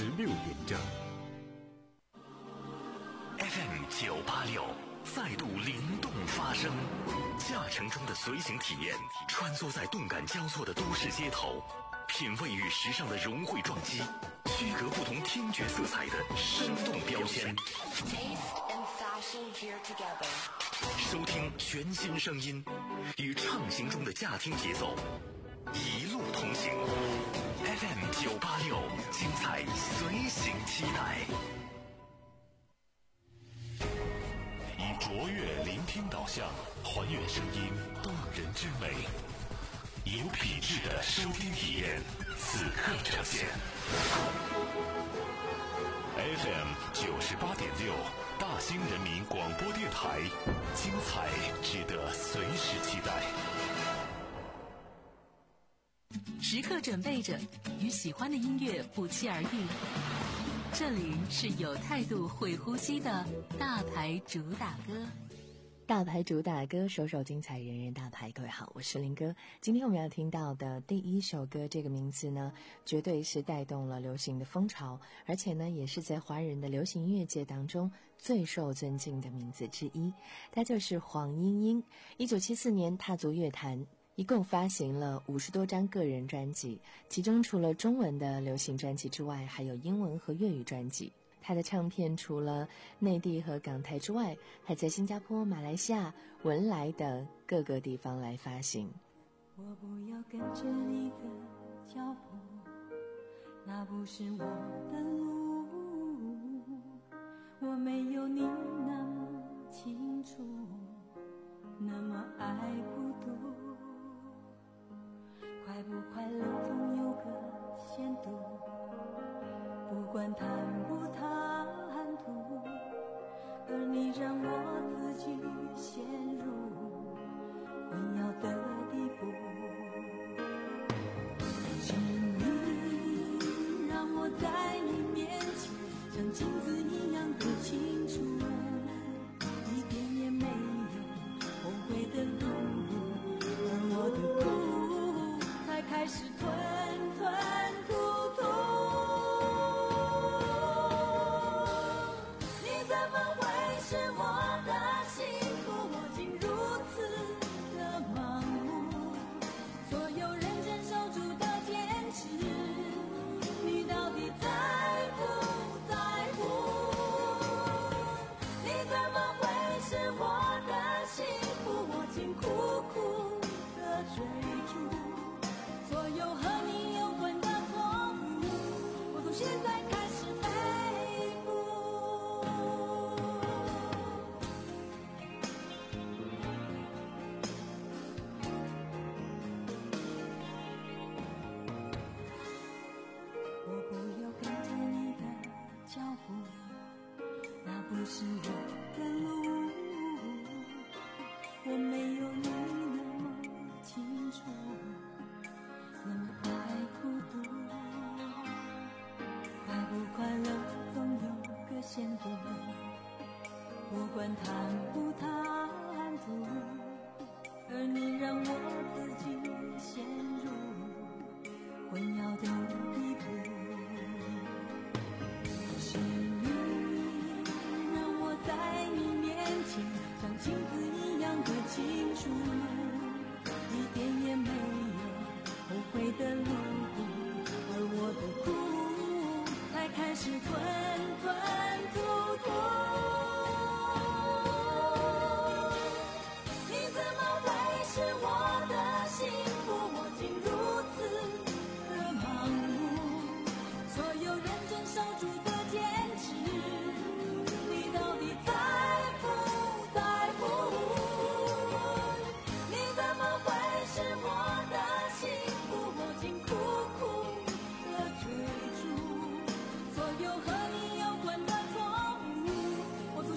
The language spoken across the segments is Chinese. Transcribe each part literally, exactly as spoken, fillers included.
十六点整。 F M 九八六再度灵动发声，驾乘中的随行体验，穿梭在动感交错的都市街头，品味与时尚的融汇撞击，区隔不同听觉色彩的生动标签。收听全新声音，与畅行中的驾听节奏，一路同行。F M 九八六，精彩随行期待。以卓越聆听导向，还原声音动人之美，有品质的收听体验，此刻呈现。F M 九十八点六，大兴人民广播电台，精彩值得随时期待。 时刻准备着，与喜欢的音乐不期而遇。这里是有态度、会呼吸的大牌主打歌。 大牌主打歌，首首精彩，人人大牌。各位好，我是林哥。今天我们要听到的第一首歌，这个名字呢，绝对是带动了流行的风潮，而且呢，也是在华人的流行音乐界当中最受尊敬的名字之一。它就是黄莺莺。一九七四年踏足乐坛，一共发行了五十多张个人专辑，其中除了中文的流行专辑之外，还有英文和粤语专辑。他的唱片除了内地和港台之外，还在新加坡、马来西亚、文莱等各个地方来发行。 我不要跟着你的脚步，那不是我的路，我没有你那么清楚，那么爱孤独，快不快乐总有个限度，不管谈不谈吐，而你让我自己陷入混淆的地步，请你让我在你面前像镜子一样的清楚，一点也没有后悔的路，而我的苦才开始吞吞吐吐。苦苦的追逐所有和你有关的错误，我从现在开始背负。我不要跟着你的脚步，那不是我的路，我没有你那么清楚，那么爱孤独，快不快乐总有个限度，不管谈不谈吐，而你让我自己陷入混淆的地步，是你让我在你面前像镜子一样的清楚，一点也没有后悔的路，而我的苦才开始吞吞吐吐。你怎么会是我的幸福？我竟如此的盲目，所有认真守住的坚持，你到底在乎在乎？是我的幸福，我竟苦苦的追逐所有和你有关的错误，我从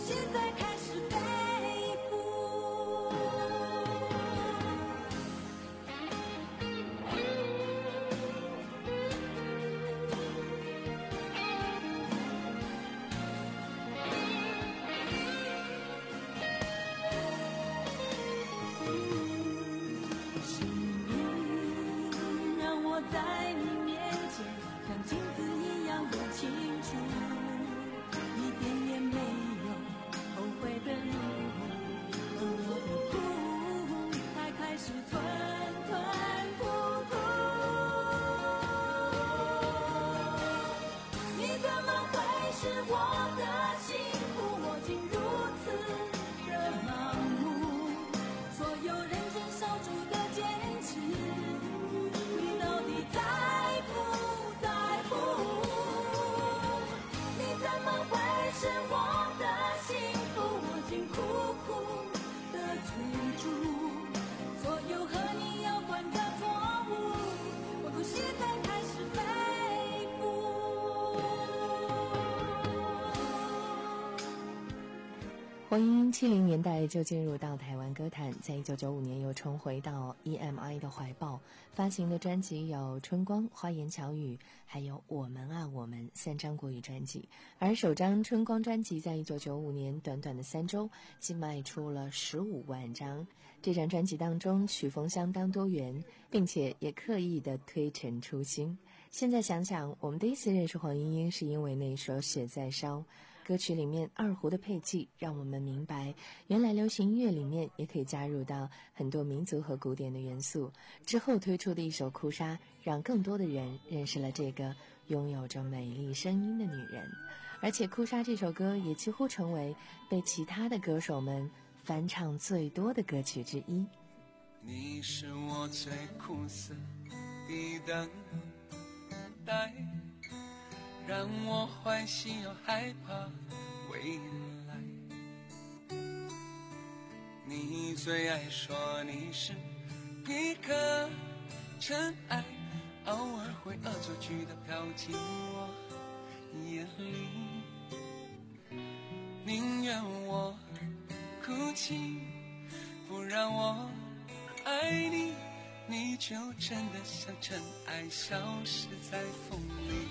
黄莺莺七零年代就进入到台湾歌坛，在一九九五年又重回到 E M I 的怀抱，发行的专辑有《春光》《花言巧语》还有《我们啊我们》三张国语专辑。而首张《春光》专辑在一九九五年短短的三周竟卖出了十五万张。这张专辑当中曲风相当多元，并且也刻意的推陈出新。现在想想，我们第一次认识黄莺莺是因为那首《血在烧》，歌曲里面二胡的配器让我们明白，原来流行音乐里面也可以加入到很多民族和古典的元素。之后推出的一首《哭砂》，让更多的人认识了这个拥有着美丽声音的女人。而且《哭砂》这首歌也几乎成为被其他的歌手们翻唱最多的歌曲之一。 你是我最苦涩的等待，让我欢喜又害怕未来。你最爱说你是一颗尘埃，偶尔会恶作剧地飘进我眼里，宁愿我哭泣，不让我爱你，你就真的像尘埃消失在风里。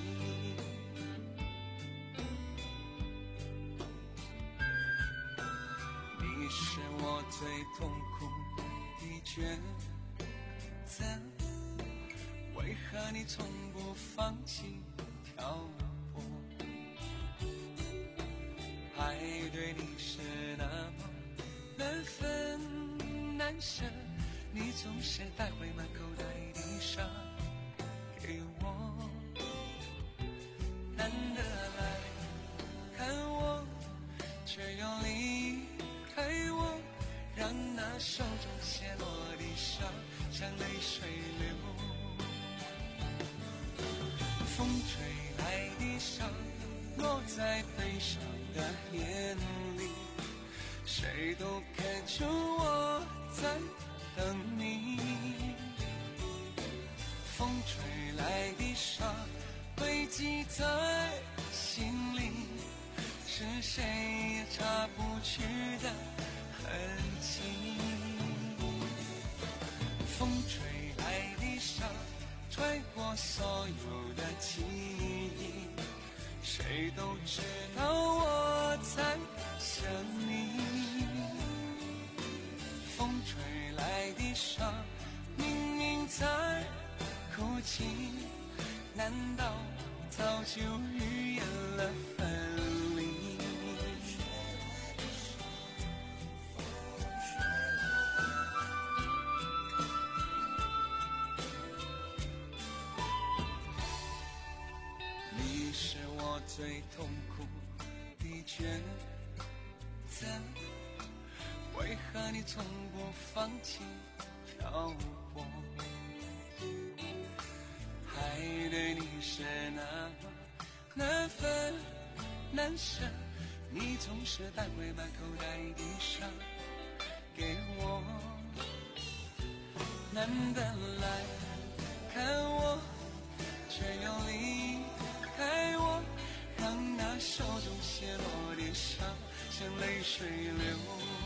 你是我最痛苦的抉择，为何你从不放弃挑拨？爱对你是那么难分难舍，你总是带回满口袋的沙给我，难得来看我，却又离开我，让那手中泻落的沙像泪水流。风吹来的沙落在悲伤的眼里，谁都看出我在等你。风吹来的沙堆积在心里，是谁也擦不去的痕迹。风吹来的沙吹过所有的记忆，谁都知道我在想你。风吹来的沙明明在哭泣，难道早就预言了分离？你是我最痛苦的抉择，为何你从不放弃漂泊？爱对你是那么难分难舍，你总是带回满口袋的沙给我，难得来看我，却又离开我，让那手中泻落的沙像泪水流。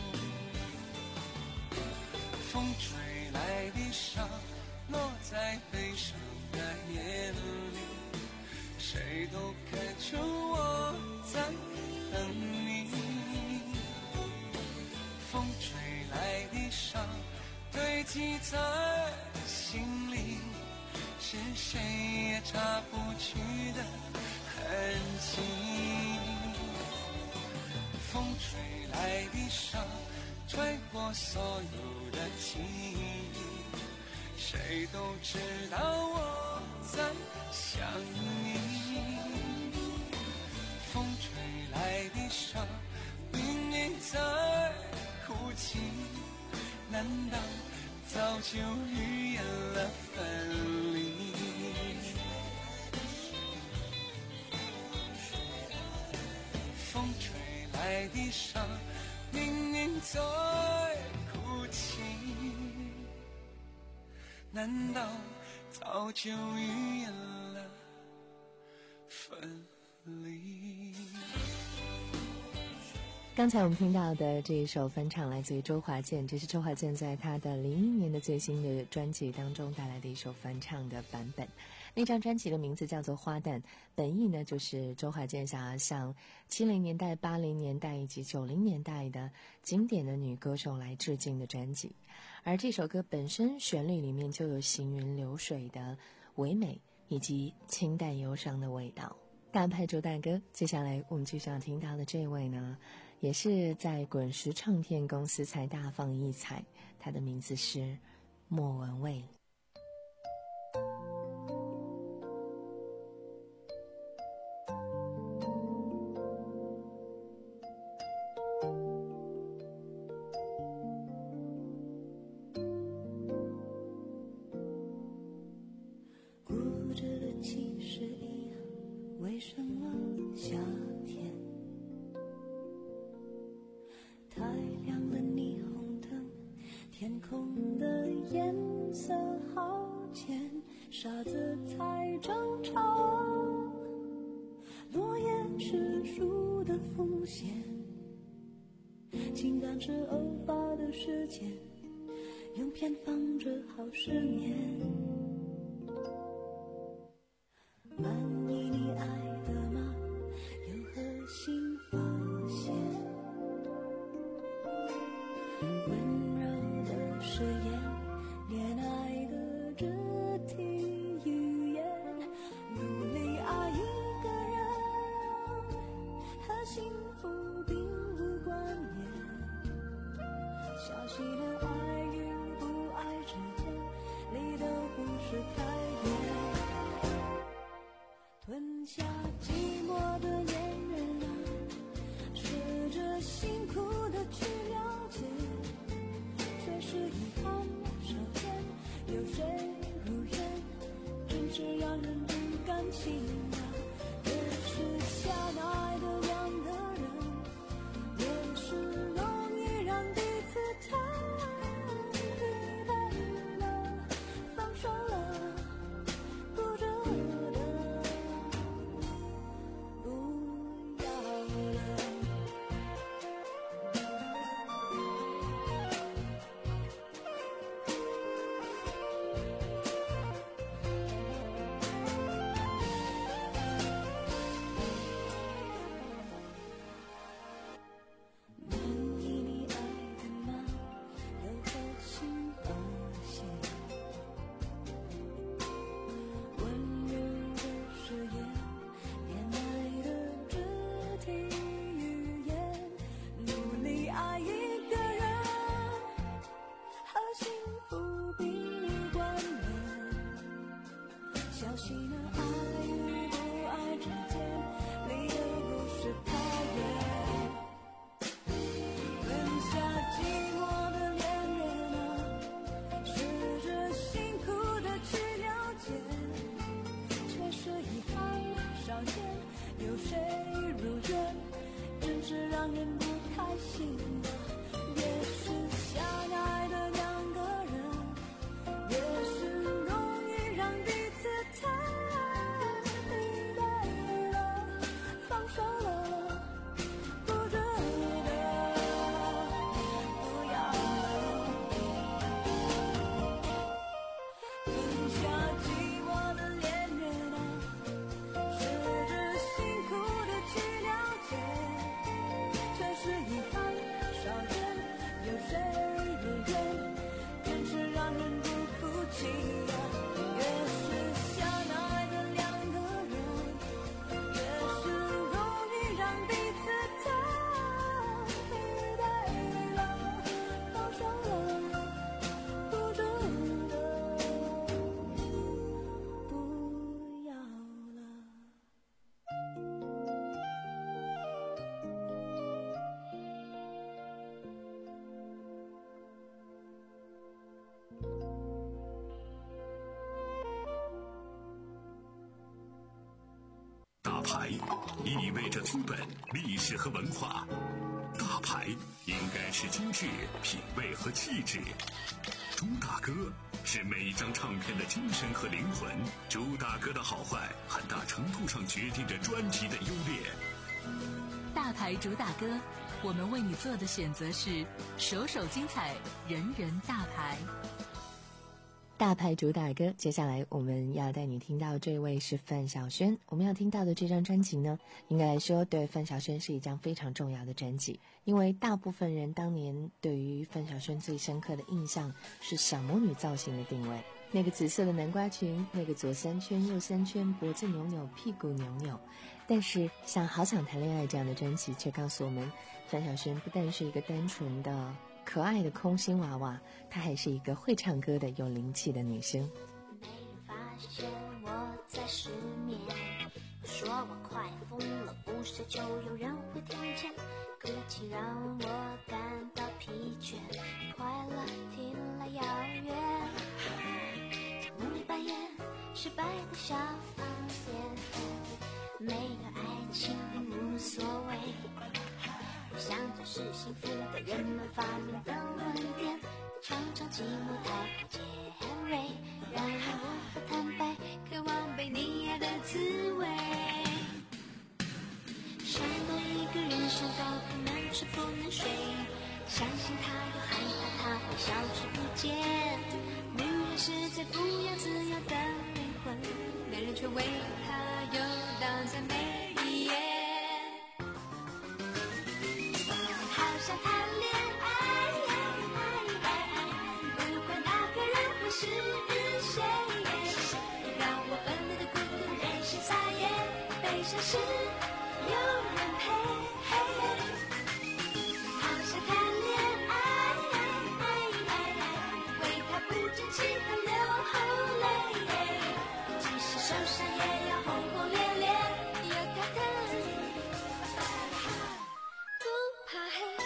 风吹来的沙落在悲伤的眼里，谁都看出我在等你。风吹来的沙堆积在心里，是谁也擦不去的痕迹。风吹来的沙吹过所有的记忆，谁都知道我在想你。风吹来的沙明明在哭泣，难道早就预言了分离？风吹来的沙明明在哭泣，难道早就预言了分离？ 刚才我们听到的这一首翻唱来自于周华健，这是周华健在他的零一年的最新的专辑当中带来的一首翻唱的版本。那张专辑的名字叫做《花旦》，本意呢就是周华健想要向七零年代、八零年代以及九零年代的经典的女歌手来致敬的专辑。而这首歌本身旋律里面就有行云流水的唯美以及清淡忧伤的味道。大牌主打歌，接下来我们继续要听到的这位呢，也是在滚石唱片公司才大放异彩，他的名字是莫文蔚。 固执的其实一样，为什么夏天太亮的霓虹灯，天空的颜色好浅，傻子才争吵，落叶是树的风险，情感是偶发的事件，用偏方治好失眠。满意你爱的吗？有何新发现？温柔的誓言，恋爱的肢体语言，努力爱一个人，和幸福并无关联。小心的爱与不爱之间，离得不是太远。吞下寂寞的恋人啊，试着辛苦的去了解，却是遗憾少见，有谁如愿，真是让人不甘心啊。越是相爱的两个人，越是容易让彼此太疲惫了，放手了，不值得，不要了。满意你爱的吗？有何新发现？温柔的誓言，恋爱的肢体语言，努力爱一个人，和幸福并无关联。小心的爱与不爱之间，离得不是太远。吞下寂寞的恋人啊，试着辛苦的去了解，却是遗憾少见，有谁如愿，真是让人不开心啊。越是相爱的两个人，越是容易让彼此太疲惫了，放手了，不值得，不要了。吞下寂寞的恋人啊，试着辛苦的去了解，却是遗憾少见，有谁如愿，真是让人不服气啊。越是相爱的两个人，越是容易让彼此太疲惫了，放手了，不值得，不要了。 大牌意味着资本、历史和文化，大牌应该是精致、品味和气质。朱大哥是每一张唱片的精神和灵魂，朱大哥的好坏很大程度上决定着专辑的优劣。 大牌主打歌， 我们为你做的选择是首首精彩，人人大牌。 大牌主打歌，接下来我们要带你听到这位是范晓萱。我们要听到的这张专辑呢，应该来说对范晓萱是一张非常重要的专辑，因为大部分人当年对于范晓萱最深刻的印象是小魔女造型的定位，那个紫色的南瓜裙，那个左三圈右三圈，脖子扭扭屁股扭扭。但是像好想谈恋爱这样的专辑却告诉我们，范晓萱不但是一个单纯的可爱的空心娃娃，她还是一个会唱歌的有灵气的女生。 没人发现我在失眠，说我快疯了，不奢求有人会听见，哭泣让我感到疲倦，快乐听来遥远，梦里扮演失败的小房间，没有爱情并无所谓，想着是幸福的人们发明的论点，常常寂寞太过尖锐，让人无法坦白，渴望被你爱的滋味。想到一个人想到不能吃不能睡，相信他又害怕他会消失不见，女人是最不要自由的灵魂，男人却为他游荡在每一夜。好想谈恋爱，不管那个人会是谁，让我分离的孤独任性撒野，悲伤时有人陪。好想谈恋爱，为他不争气的流后泪，即使受伤也要轰轰烈烈，有他疼不怕黑。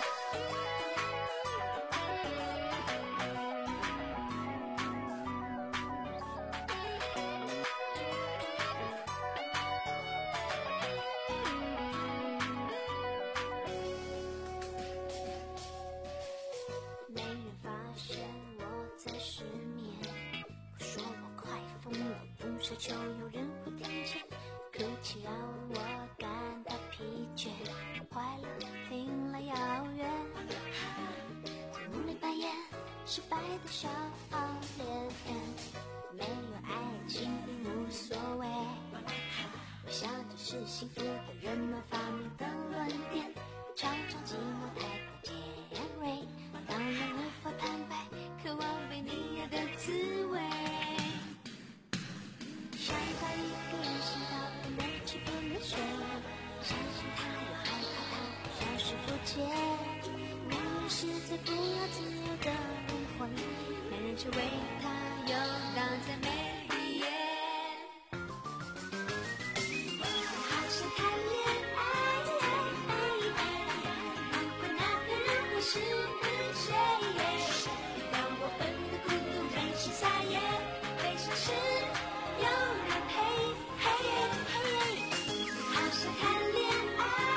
没人发现我在失眠，不说我快疯了，不奢求有人会听见，哭泣让我感到疲倦，快乐听来遥远，梦里扮演失败的小恋人，没有爱情并无所谓，我想这是幸福的人们发明的论点，常常寂寞太过尖锐，让人无法坦白，渴望被你爱的滋味。想到一个人想到不能吃不能睡，相信他又害怕他会消失不见，女人是最不要自由的灵魂，男人却为他游荡在每一夜。好想谈恋爱，不管那个人会是谁，让我分离的孤独任性撒野，悲伤时有人陪。好想谈恋爱，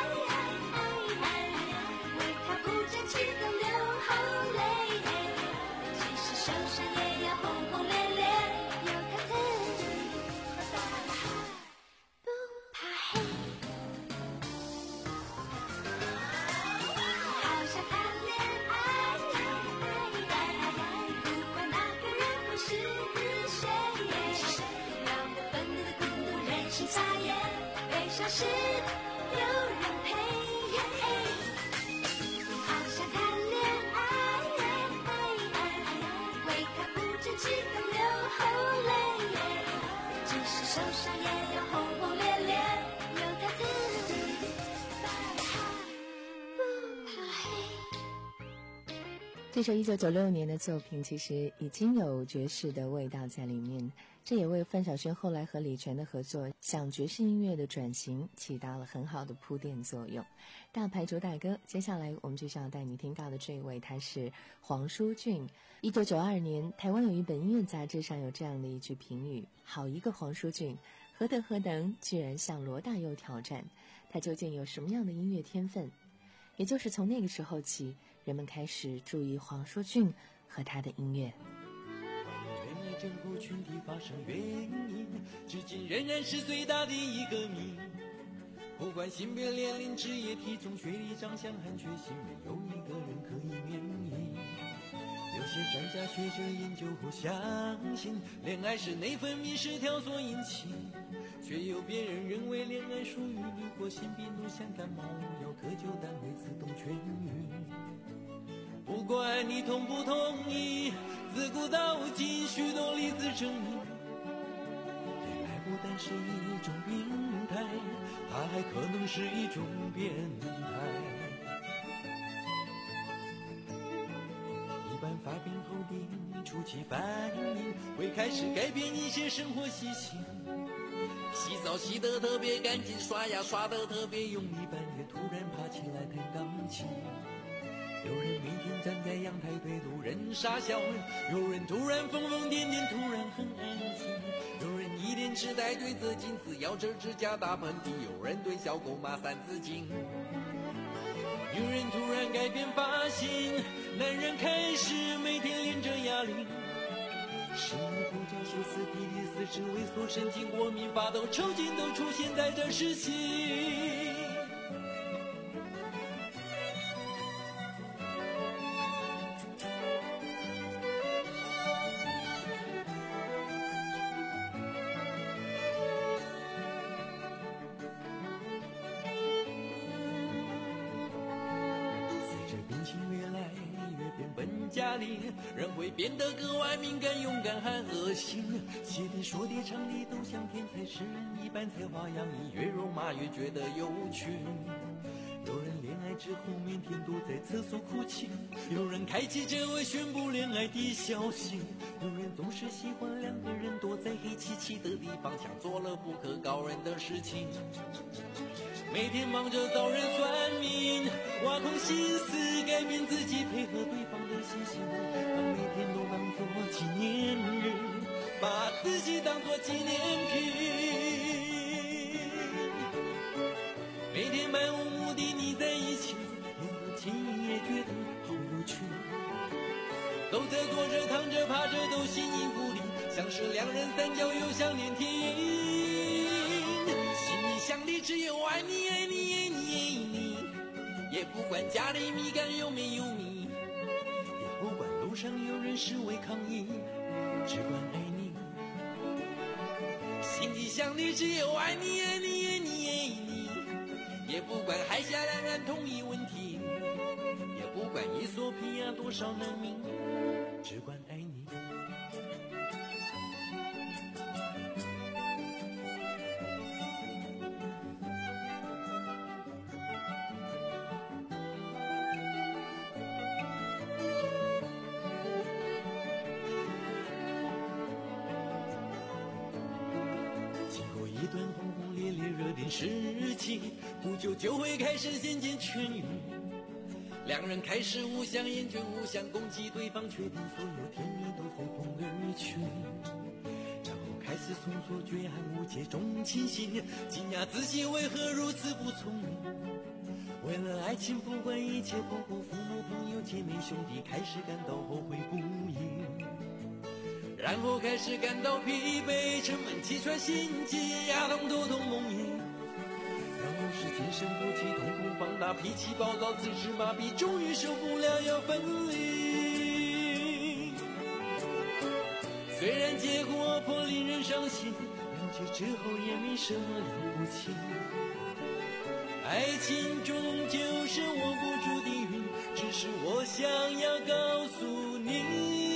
为他不争气的流后泪，即使受伤也要轰轰烈烈，有他疼不怕黑。好想谈恋爱，不管那个人会是谁，让我分离的孤独任性撒野，悲伤时有人陪。好想谈恋爱，为他不争气的流后泪，即使受伤也要轰轰烈烈，有他疼不怕黑。 这首一九九六年的作品其实已经有爵士的味道在里面，这也为范晓萱后来和李泉的合作向爵士音乐的转型起到了很好的铺垫作用。大牌主打歌，接下来我们就想带你听到的这位，他是黄舒骏。一九九二年，台湾有一本音乐杂志上有这样的一句评语：好一个黄舒骏，何德何能，居然向罗大佑挑战，他究竟有什么样的音乐天分？也就是从那个时候起，人们开始注意黄舒骏和他的音乐。 原来整个群体发生原因，至今仍然是最大的一个谜。 不管性别、年龄、职业、体重、学历、长相和血型，没有一个人可以免疫。有些专家学者研究后相信，恋爱是内分泌失调所引起，却有别人认为恋爱属于流过性病毒，像感冒药窠臼但会自动痊愈。不管你同不同意，自古到今许多例子证明，恋爱不但是一种病态，它还可能是一种变态。一般发病后的初期反应会开始改变一些生活习性，洗澡洗得特别干净，刷牙刷得特别用力，半夜突然爬起来弹钢琴。有人每天站在阳台对路人傻笑，有人突然疯疯癫癫，突然很安静。有人一脸痴呆对着镜子咬着指甲打喷嚏，有人对小狗骂三字经。女人突然改变发型，男人开始每天练着哑铃。食欲不振、歇斯底里、四肢萎缩、神经过敏、发抖、抽筋都出现在这时期。家里人会变得格外敏感、勇敢和恶心，写的说的唱的都像天才诗人一般才华洋溢，越肉麻越觉得有趣。有人恋爱之后每天都在厕所哭泣，有人开启这位宣布恋爱的消息，有人总是喜欢两个人躲在黑漆漆的地方，像做了不可告人的事情。每天忙着找人算命，挖空心思改变自己，配合对方的习性，把每天都当作纪念日，把自己当作纪念品。每天漫无目的腻在一起，连个亲也觉得好有趣。走着坐着躺着趴着都形影不离，像是两人三角又像连体。想你只有爱你爱你爱你爱你，也不管家里米缸有没有米，也不管路上有人示威抗议，只管爱你。心里想你只有爱你爱你爱你爱你，也不管海峡两岸统一问题，也不管伊索比亚多少难民，只管爱你。一段轰轰烈烈热点事情，不久就会开始渐渐痊愈。两人开始互相厌倦，互相攻击对方，确定所有甜蜜都随风而去。然后开始从错觉和误解中清醒，惊讶自己为何如此不聪明。为了爱情不管一切，不顾父母朋友姐妹兄弟，开始感到后悔不已。然后开始感到疲惫，沉闷气喘心悸，牙痛头痛梦魇。然后是精神不济，瞳孔放大，脾气暴躁，四肢麻痹，终于受不了要分离。虽然结果颇令人伤心，了解之后也没什么了不起。爱情终究是握不住的云，只是我想要告诉你。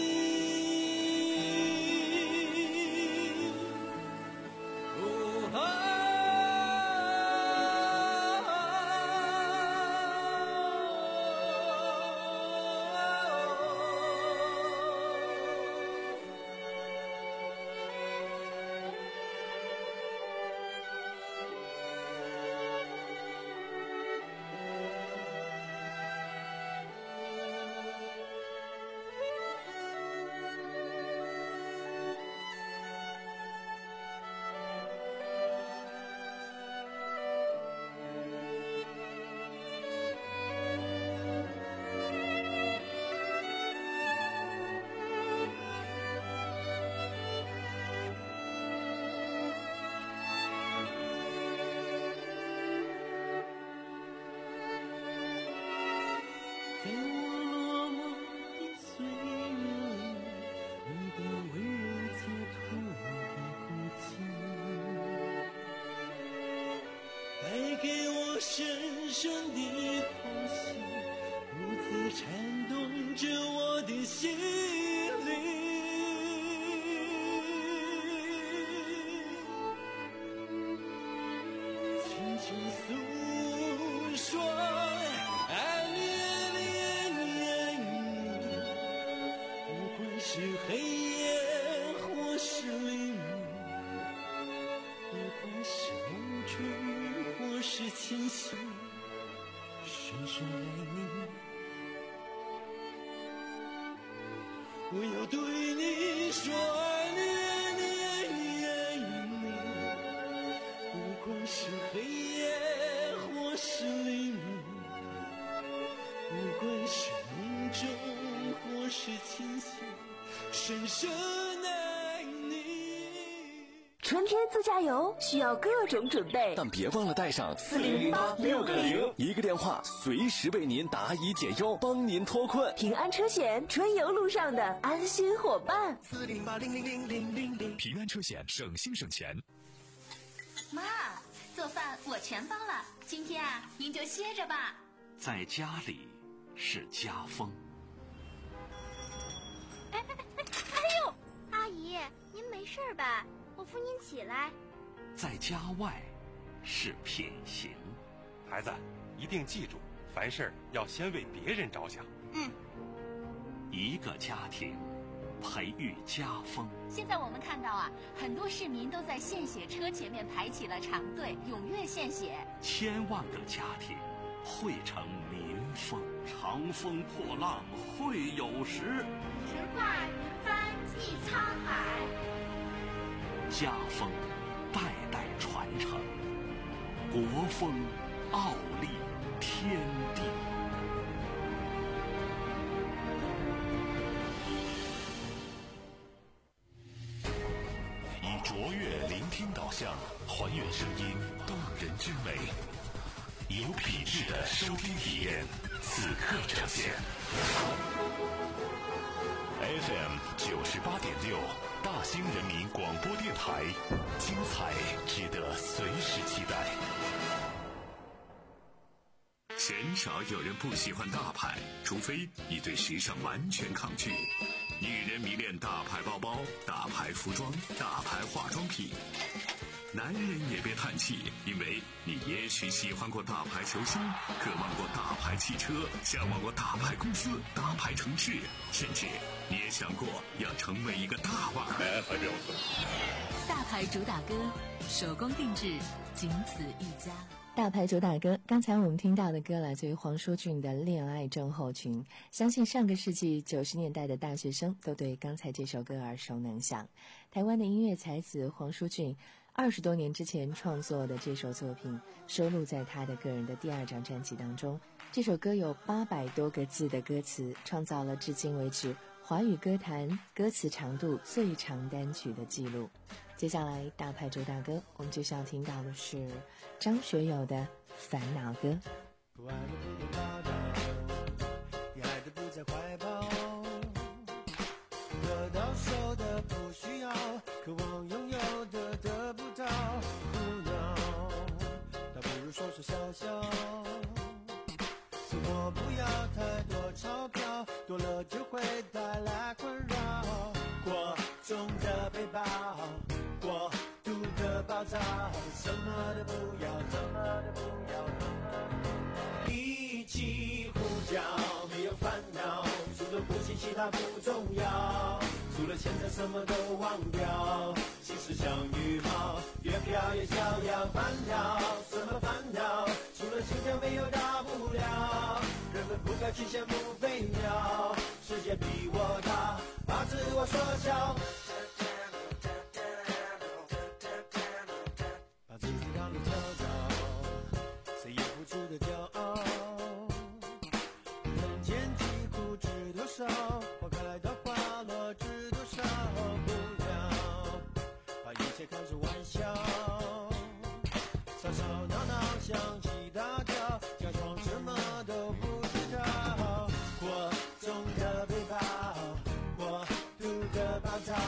深深的空隙，如此颤动着我的心灵。轻轻诉说爱你爱你爱你，不管是黑夜或是黎明，不管是梦中或是清醒，深深爱你。我要对你说爱你爱你爱你爱你，不管是黑夜或是黎明，不管是梦中或是清醒，深深爱你。 春天自驾游需要各种准备， 但别忘了带上四零零八六个零， 一个电话随时为您答疑解忧，帮您脱困。 平安车险，春游路上的安心伙伴。 四零八零零零零零零， 平安车险，省心省钱。 妈，做饭我全帮了，今天啊，您就歇着吧。 在家里是家风。 哎哎哎哎呦！阿姨，您没事吧？我扶您起来。 在家外是品行。 孩子，一定记住，凡事要先为别人着想。 嗯。 一个家庭培育家风。 现在我们看到啊，很多市民都在献血车前面排起了长队，踊跃献血。 千万个家庭汇成民风，长风破浪会有时， 直挂云帆济沧海。 家风代代传承，国风傲立天地。以卓越聆听导向，还原声音动人之美，有品质的收听体验，此刻呈现。F M 九十八点六，大兴人民广播电台，精彩值得随时期待。鲜少有人不喜欢大牌，除非你对时尚完全抗拒。女人迷恋大牌包包、大牌服装、大牌化妆品。男人也别叹气，因为你也许喜欢过大牌球星，渴望过大牌汽车，向往过大牌公司、大牌城市，甚至你也想过要成为一个大腕。 大牌主打歌，手工定制，仅此一家。 大牌主打歌，刚才我们听到的歌来自于黄舒骏的《恋爱症候群》，相信上个世纪九十年代的大学生都对刚才这首歌耳熟能详。台湾的音乐才子黄舒骏二十多年之前创作的这首作品收录在他的个人的第二张专辑当中。这首歌有八百多个字的歌词，创造了至今为止华语歌坛歌词长度最长单曲的记录。接下来大牌主打歌，我们就是要听到的是张学友的《烦恼歌》。 不爱的不能报道，你爱的不在怀抱，得到手的不需要，渴望拥有的得不到，苦恼，倒不如说说笑笑。生活不要太多钞票，多了就会带来困扰。过重的背包，过度的暴躁，什么都不要，什么都不要，什么都不要。一起呼叫，没有烦恼，除了呼吸其他不重要，除了现在什么都忘掉，心事像羽毛，越飘越逍遥。烦恼什么烦恼，除了心跳没有大不了，人们不该去羡慕飞鸟，世界比我大，把自我缩小，把自己当得跳蚤，谁也不出的骄傲。人间疾苦知多少，花开到花落知多少，不要把一切看作玩笑，吵吵闹闹想起大跳，假装什么都不知道。过重的背包，过度的暴躁，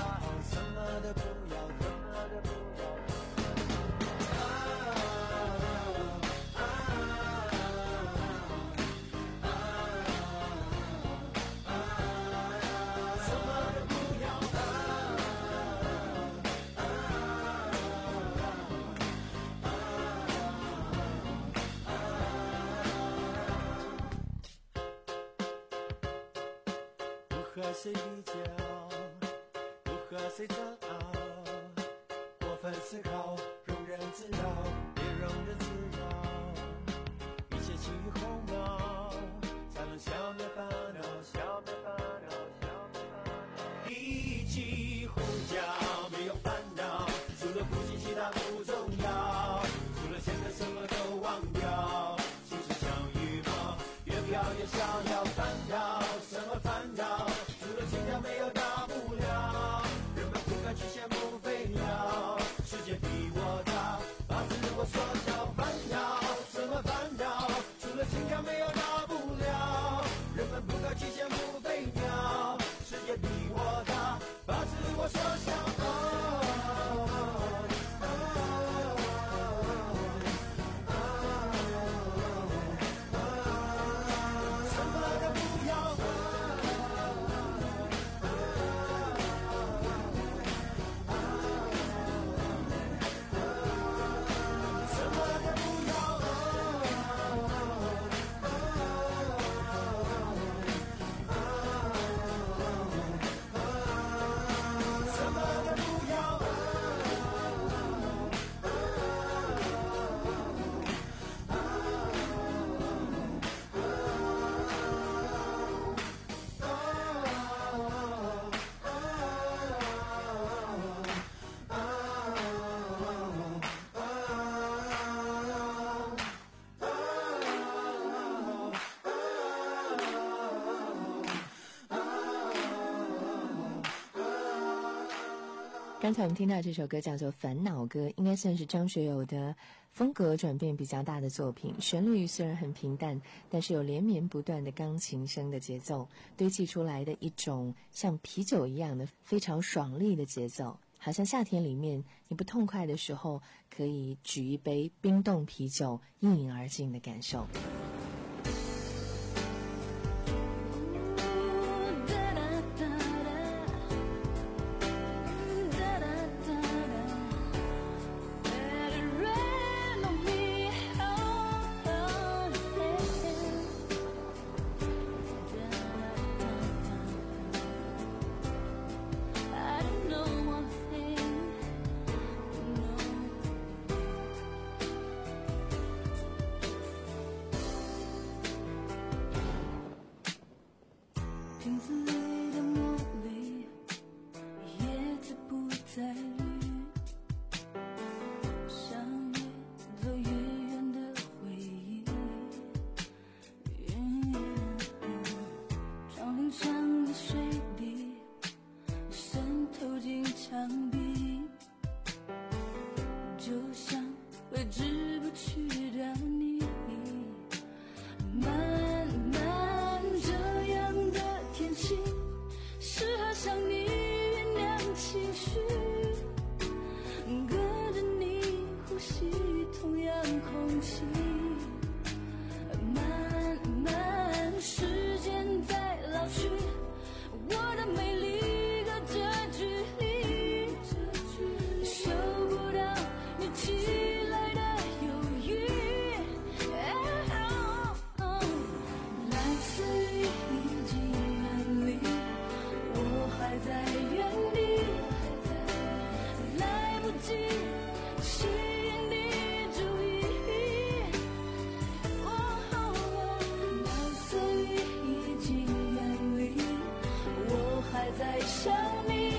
谁比较，不和谁争拗，过分思考，庸人自扰，别让人自扰，一切轻于鸿毛，才能消灭烦恼，消灭烦恼，消灭烦恼。一起呼叫，没有烦恼，除了呼吸其他不重要，除了现在什么都忘掉，心事像羽毛，越飘越逍遥，烦恼什么烦恼，除了心跳没有大不了，人们不该去羡慕飞鸟，世界比我大，把自我缩小，烦恼什么烦恼，除了心跳没有大不了，人们不该去羡慕飞鸟，世界比我大，把自我缩小。 刚才我们听到这首歌叫做《烦恼歌》，应该算是张学友的风格转变比较大的作品。旋律虽然很平淡，但是有连绵不断的钢琴声的节奏，堆砌出来的一种像啤酒一样的非常爽利的节奏，好像夏天里面你不痛快的时候，可以举一杯冰冻啤酒一饮而尽的感受。 瓶子里的茉莉，叶子不再绿，向越走越远的回忆，窗棂上的水滴渗透进墙壁，就像挥之不去的你，慢慢这样的天气适合向你酝酿情绪，跟着你呼吸同样空气，慢慢时间在老去，我的美丽隔着距离，收不到你起来的犹豫，来自于已经远离，我还在原地，来不及吸引你注意，来自于已经远离，我还在想你，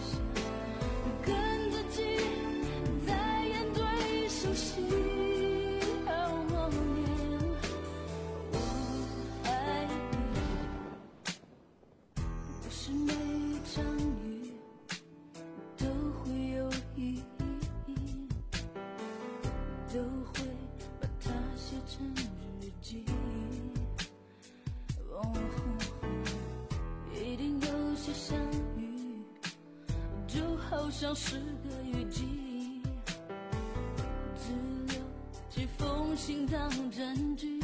跟自己在演对手戏，好默念我爱你，不是每一场雨都会有意义，都会把它写成日记，哦，一定有些相遇就好像是个雨季，只留几封信当证据，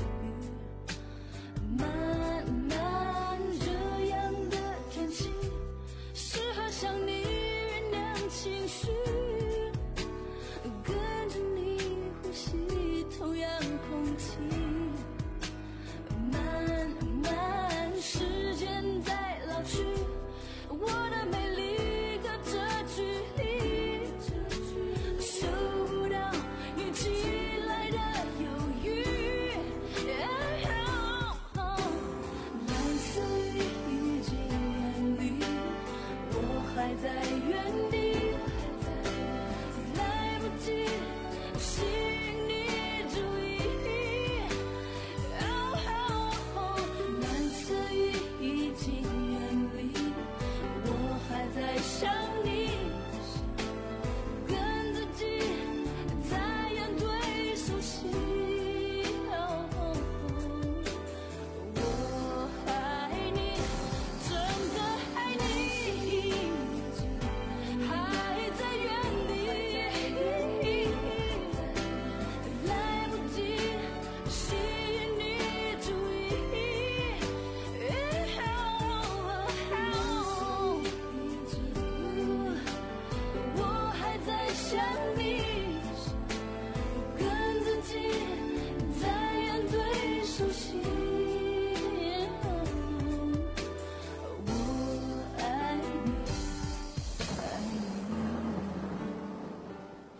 慢慢这样的天气适合向你酝酿情绪，跟着你呼吸同样空气，慢慢时间在老去，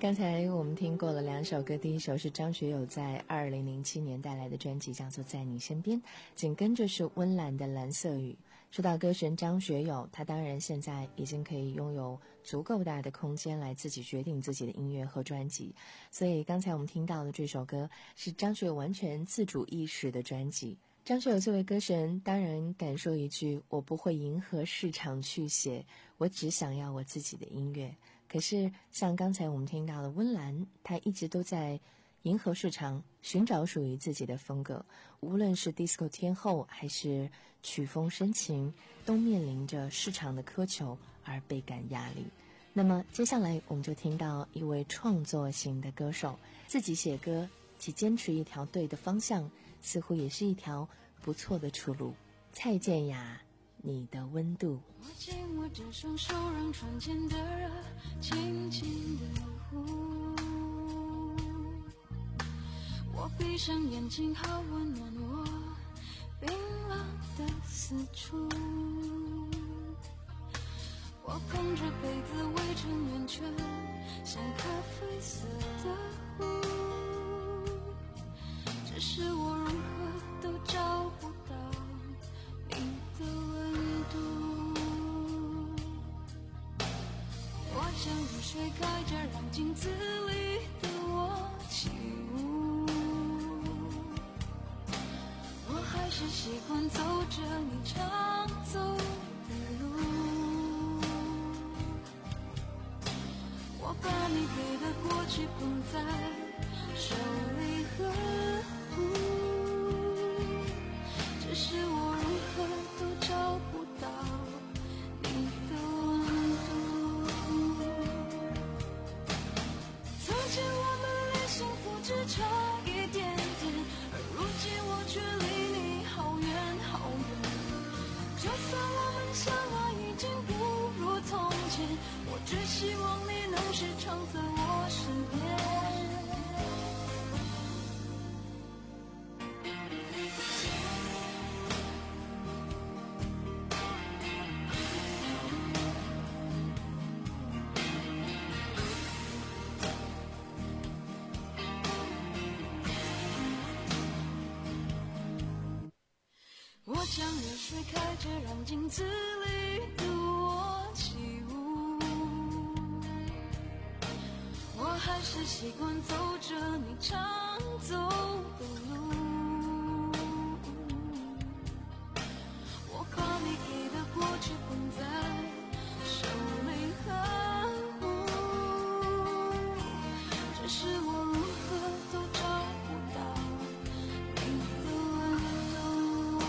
刚才我们听过了两首歌，第一首是张学友在二零零七年带来的专辑，叫做《在你身边》，紧跟着是温岚的《蓝色雨》。说到歌神张学友，他当然现在已经可以拥有足够大的空间来自己决定自己的音乐和专辑，所以刚才我们听到的这首歌是张学友完全自主意识的专辑。张学友作为歌神，当然敢说一句，我不会迎合市场去写，我只想要我自己的音乐。可是像刚才我们听到的温岚，她一直都在迎合市场，寻找属于自己的风格，无论是 disco 天后还是曲风深情，都面临着市场的苛求而倍感压力。那么接下来我们就听到一位创作型的歌手，自己写歌，其坚持一条对的方向，似乎也是一条不错的出路。蔡健雅，你的温度。 握紧我这双手，让窗前的热轻轻地呼。我闭上眼睛，好温暖我冰冷的四处。我捧着杯子围成圆圈，像咖啡色的湖。只是我如何都找不到你的温度。我将入水开着，让镜子里的我起舞。我还是习惯走着你常走的路。我把你给的过去捧在手里呵护，只是我如何都找不到你的温度。从前我们离幸福只差一点点，而如今我却离你好远好远。就算我们相爱已经不如从前，我只希望你能时常在我身边。我将热水开着，让镜子里的我起舞。我还是习惯走着你常走的路。我把你给的过去捧在手里呵护，只是我如何都找不到你的温度。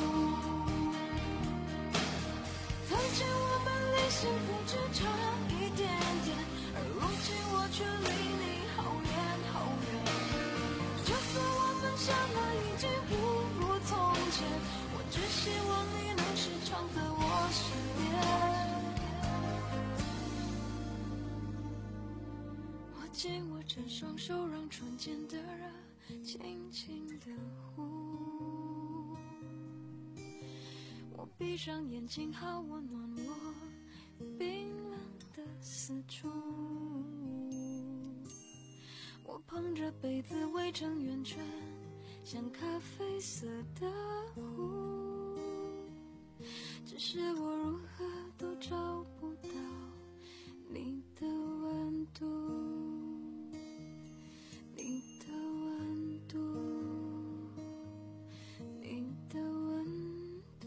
曾经我们离幸福只差一点点，而如今我却离你好远好远。就算我们相爱已经不如从前，我只希望你能时常在我身边。握紧我这双手，让窗前的热轻轻地呼。我闭上眼睛，好温暖我冰冷的四处。我捧着杯子围成圆圈，像咖啡色的湖。只是我如何都找不到你的温度，你的温度，你的温度。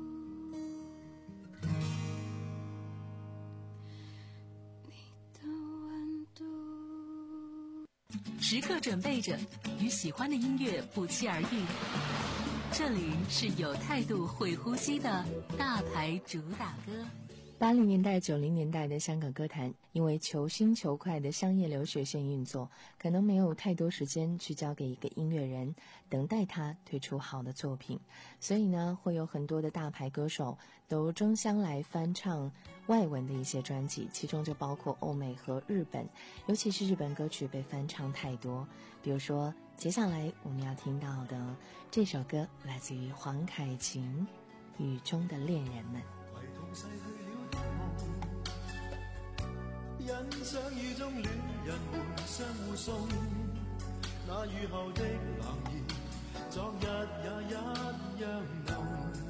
时刻准备着，与喜欢的音乐不期而遇。这里是有态度、会呼吸的大牌主打歌。 八零年代、九零年代的香港歌坛，因为求新求快的商业流水线运作，可能没有太多时间去交给一个音乐人，等待他推出好的作品，所以呢，会有很多的大牌歌手都争相来翻唱外文的一些专辑，其中就包括欧美和日本，尤其是日本歌曲被翻唱太多。比如说，接下来我们要听到的这首歌，来自于黄凯芹，《雨中的恋人们》。 欣賞雨中戀人們相互送，那雨後的冷意，昨日也一樣濃。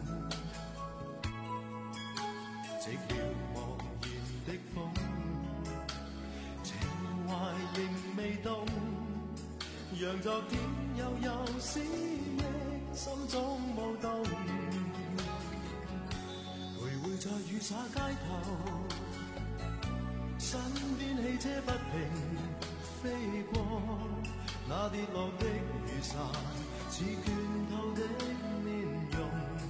寂寥茫然的風，情懷仍未凍，讓昨天悠悠思憶心中舞動。徘徊在雨灑街頭，身邊汽車不停飛過，那跌落的雨傘似倦透的面容，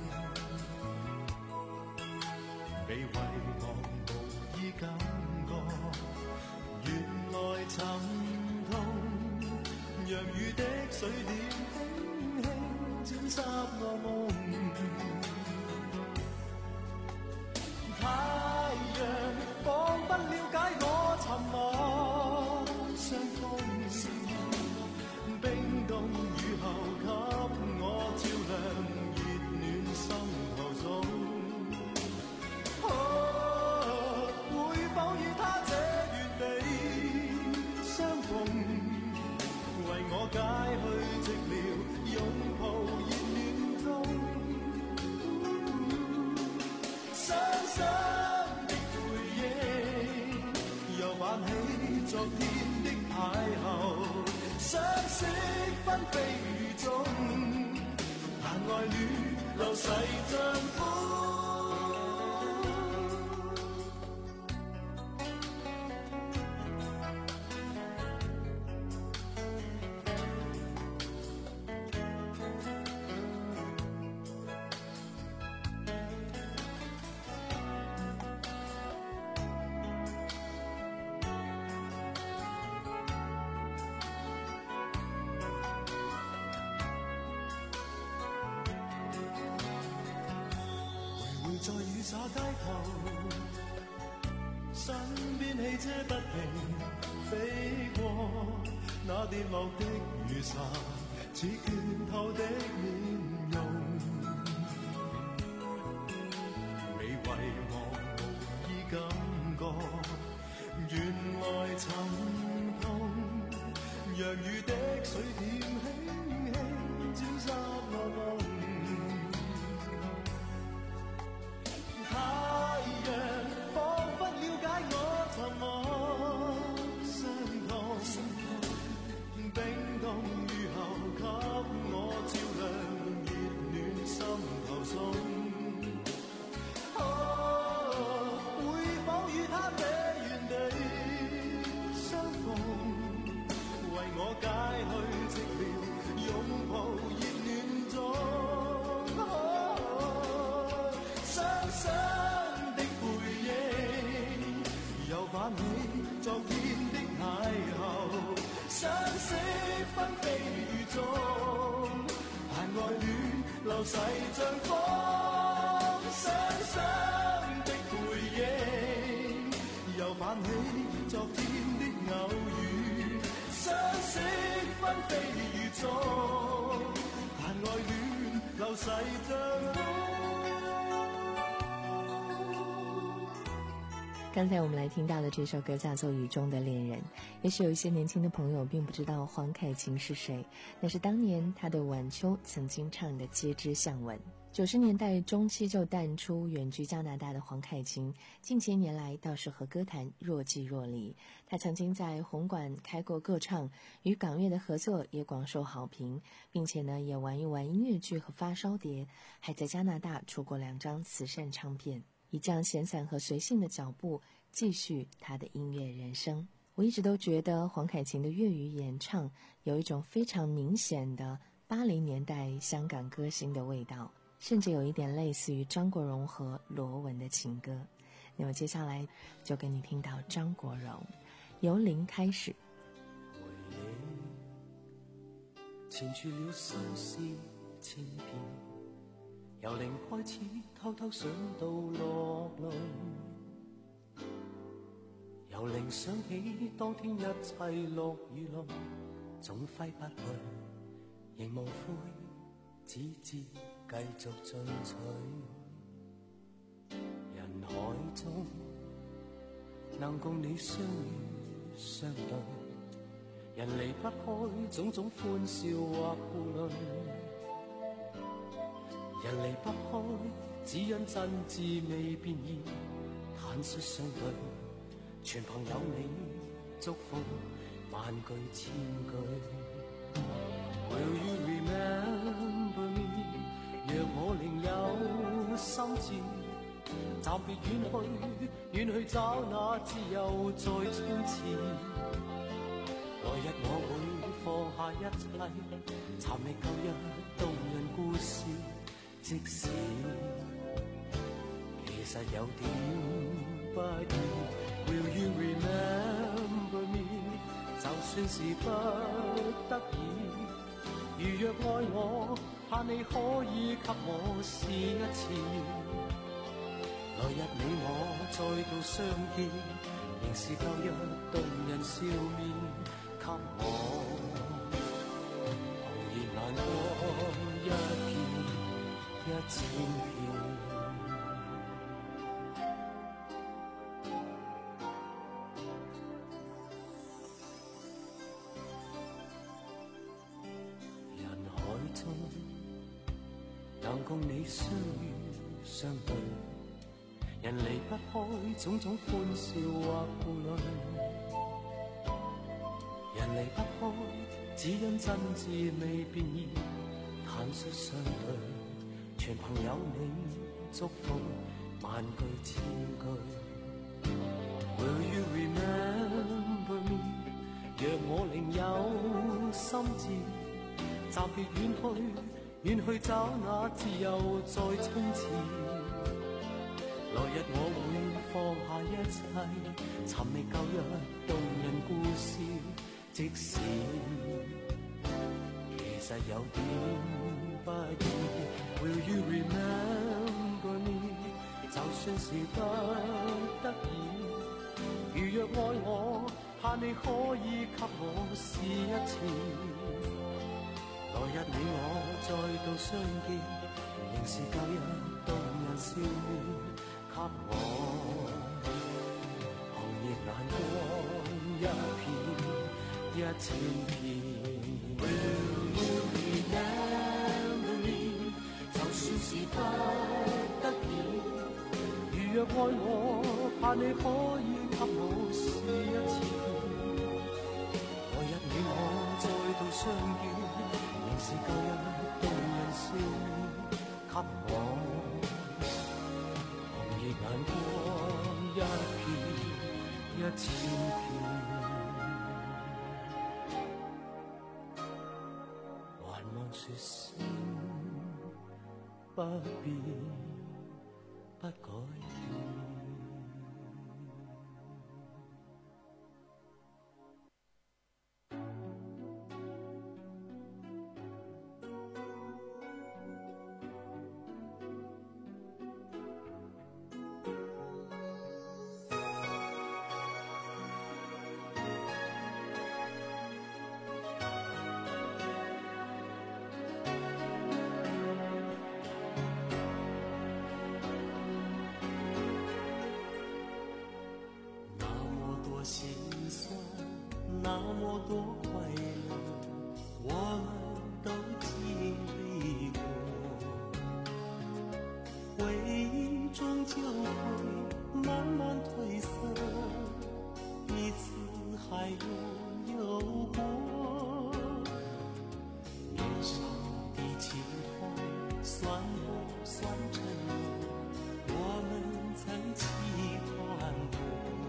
被遺忘無意感覺，原來沉痛，讓雨的水點輕輕沾濕我夢。太陽彷彿了解我沉默傷痛，冰凍雨後給我照亮熱暖心頭中。哦，會否與他這原地相逢，為我解去寂寥，擁抱熱暖中。傷心的回憶又泛起昨天的邂逅，相識紛飛雨中，但愛戀流逝像風。在雨灑街頭，身邊汽車不停飛過，那跌落的雨傘似倦透的面容，未遺忘無意感覺，原來沉痛，讓雨的水點輕輕沾濕我夢。太陽彷彿了解我沉默傷痛，冰凍雨後給我照亮熱暖心頭中。哦，會否與他這原地相逢，為我解去寂寥，擁抱熱暖中。傷的回憶又泛起昨天的邂逅，相識紛飛雨中，但愛戀流逝像風。傷心的回憶又泛起昨天的偶遇，相識紛飛雨中，但愛戀流逝像風。 刚才我们来听到的这首歌叫做《雨中的恋人》，也许有一些年轻的朋友并不知道黄凯芹是谁，那是当年他的晚秋曾经唱的《街知巷闻》。九十年代中期就淡出，远居加拿大的黄凯芹，近些年来倒是和歌坛若即若离。他曾经在红馆开过歌唱，与港乐的合作也广受好评，并且呢也玩一玩音乐剧和发烧碟，还在加拿大出过两张慈善唱片。以这样闲散和随性的脚步继续他的音乐人生。我一直都觉得黄凯芹的粤语演唱有一种非常明显的八零年代香港歌星的味道，甚至有一点类似于张国荣和罗文的情歌。那么接下来就给你听到张国荣由零开始。 回忆纏住了心思千遍，由零開始偷偷想到落淚，由零想起當天一切落與淚，總揮不去，仍無悔，只知繼續進取。人海中能共你相遇相對，人離不開種種歡笑或顧慮，人離不開只因真摯未變異，坦率相對，全憑有你祝福萬句千句。Will you remember me？ 若我另有心志，暫別遠去，遠去找那自由在衝刺。來日我會放下一切，尋覓舊日動人故事。即使其實有點不易 ，Will you remember me？ 就算是不得已，如若愛我，盼你可以給我試一次。來日你我再度相見，仍是舊日動人笑面，給我紅葉眼光一片一千片。人海中能共你相遇相對，人離不開種種歡笑或顧慮，人離不開只因真摯未變異，坦率相對，全憑有你祝福萬句千句。Will you remember me？ 若我另有心志，暫別遠去，遠去找那自由在衝刺。來日我會放下一切，尋覓舊日動人故事。即使其實有點不易 ，Will you remember me？ 就算是不得已，如若愛我，盼你可以給我試一次。來日你我再度相見，仍是舊日動人笑面。給我紅葉眼光一片一千片。Will you remember me？ 就算是不得已，如若愛我，盼你可以給我試一次。來日你我再度相見，仍是舊日動人笑面。給我眼光一片一千片，還望說聲不變不改變。心酸，那麼多快樂，我們都經歷過。回憶終究會慢慢褪色，彼此還擁有過。年少的情懷，算不算承諾？我們曾期盼過。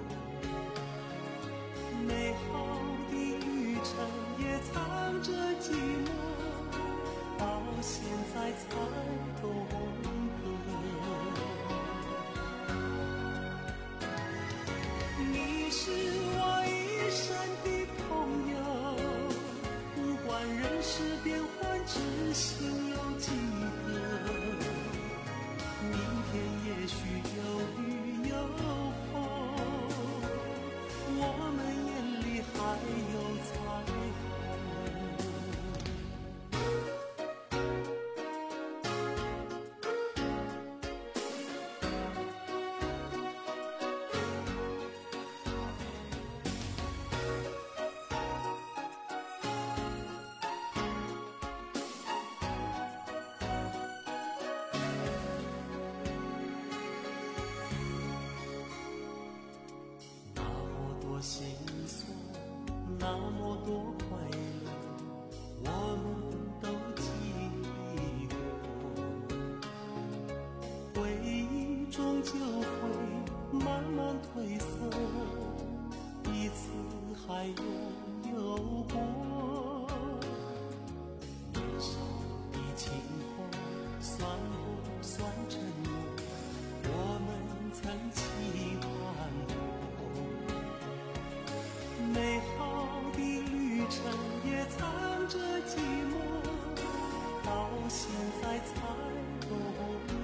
美好的旅程也藏着寂寞，到現在才懂得。你是我一生的朋友，不管人世變幻，只心有記得。明天也許有雨有風，我們還有彩虹。 心酸，那么多快乐我们都经历过，回忆终究会慢慢褪色，彼此还拥有过。年少的情话算不算承诺，我们曾期盼过，美好的旅程也藏着寂寞，到现在才懂得。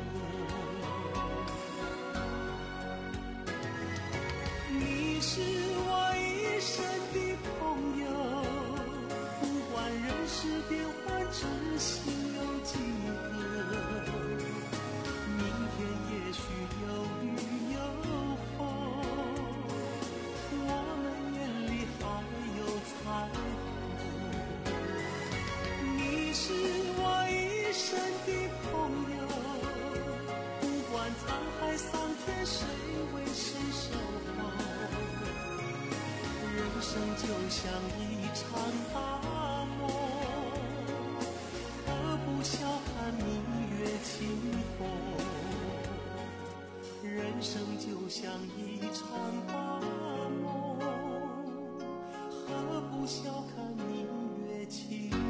你是我一生的朋友，不管人事变幻，知心有几个。明天也许有雨有风，我们眼里还有彩虹。你是我一生的朋友，不管沧海桑田，谁为谁守候。人生就像一场大梦，何不笑看明月清风。人生就像一场大梦，何不笑看明月清风。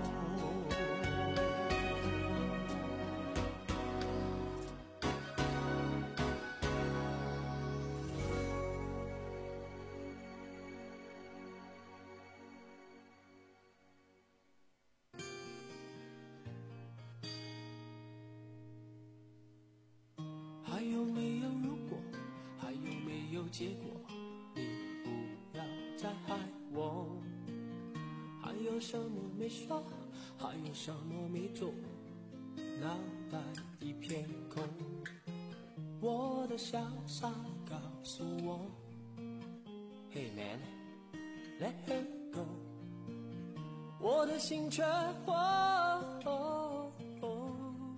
还有没有如果，还有没有结果，你不要再害我。还有什么没说，还有什么没做，脑袋一片空。我的潇洒告诉我 Hey man, let her go。 我的心却火、哦哦、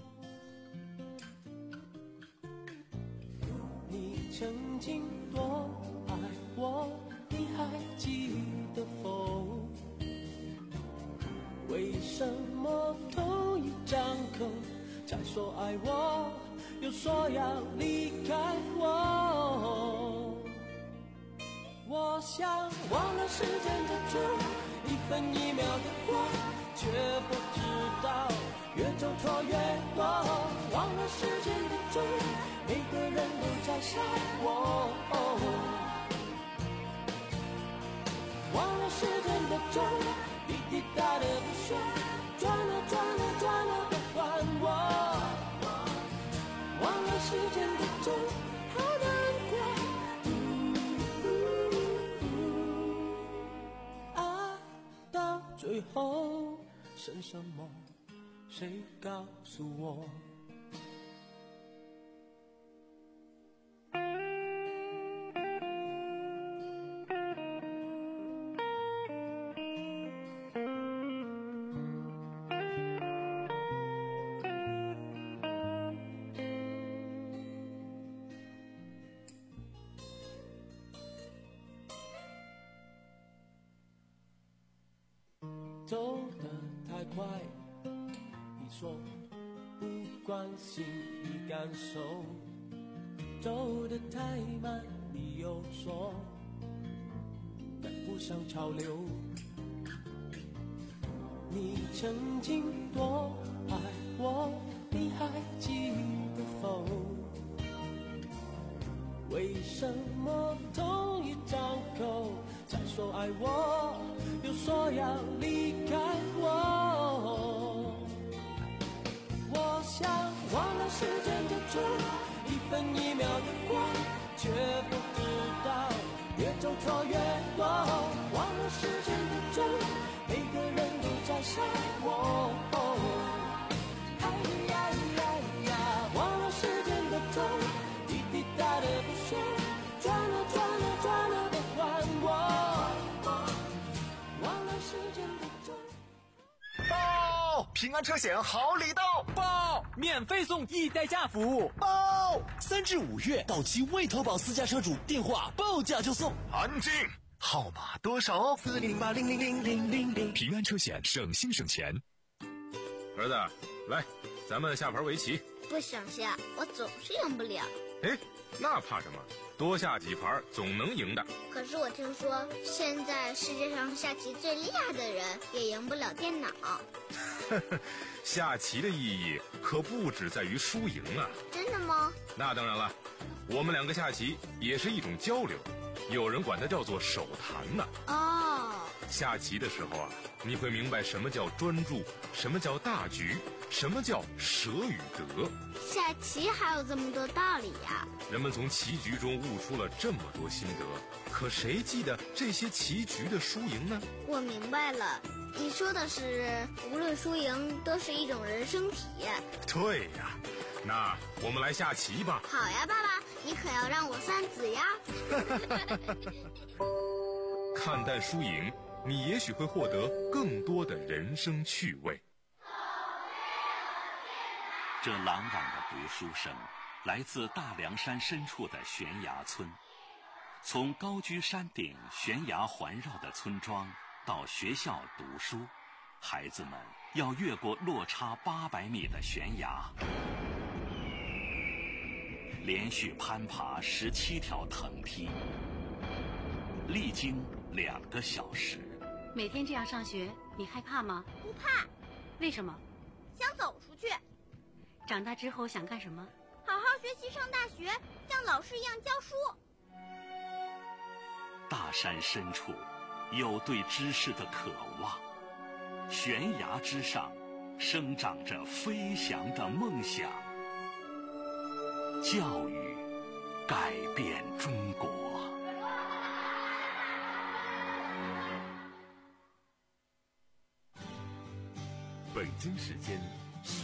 你曾经多爱我，你还记得否？为什么同一张口才说爱我，又说要离开我？我想忘了时间的钟，一分一秒的过，却不知道越走错越多。忘了时间的钟，每个人都在想我。忘了时间的钟，滴滴答的不说，转了转了转了不还我。忘了时间的钟，好难过。爱到最后剩什么？谁告诉我？走得太快，你说不关心你感受；走得太慢，你又说赶不上潮流。你曾经多爱我，你还记得否？为什么同一张口才说爱我，又说要离开我？我想忘了时间的钟，一分一秒的过，却不知道越走错越多。忘了时间的钟，每个人都在想我。哎呀呀呀，忘了时间的钟，滴滴答的不说，转了转了转了不还我。忘了时间的钟。 到， 平安车险好礼到， 报免费送一代驾服务， 报三至五月到期未投保私家车主电话报价就送。安静，号码多少哦？四零零八零零零零零零。 平安车险，省心省钱。 儿子，来，咱们下盘围棋。 不想下，我总是赢不了。 哎，那怕什么？多下几盘总能赢的。 可是我听说，现在世界上下棋最厉害的人也赢不了电脑。 下棋的意义可不只在于输赢啊！ 真的吗？ 那当然了，我们两个下棋也是一种交流，有人管它叫做手谈呢。 哦， 下棋的时候啊，你会明白什么叫专注，什么叫大局，什么叫舍与得。 下棋还有这么多道理呀！ 人们从棋局中悟出了这么多心得，可谁记得这些棋局的输赢呢？ 我明白了，你说的是无论输赢都是一种人生体验。 对呀，那我们来下棋吧。 好呀，爸爸，你可要让我算子呀。 看淡输赢，你也许会获得更多的人生趣味。 这朗朗的读书声来自大凉山深处的悬崖村。从高居山顶悬崖环绕的村庄到学校读书，孩子们要越过落差八百米的悬崖，连续攀爬十七条藤梯，历经两个小时。 每天这样上学，你害怕吗？ 不怕。 为什么？ 想走出去。 长大之后想干什么？ 好好学习，上大学，像老师一样教书。 大山深处有对知识的渴望，悬崖之上生长着飞翔的梦想。教育改变中国。 北京时间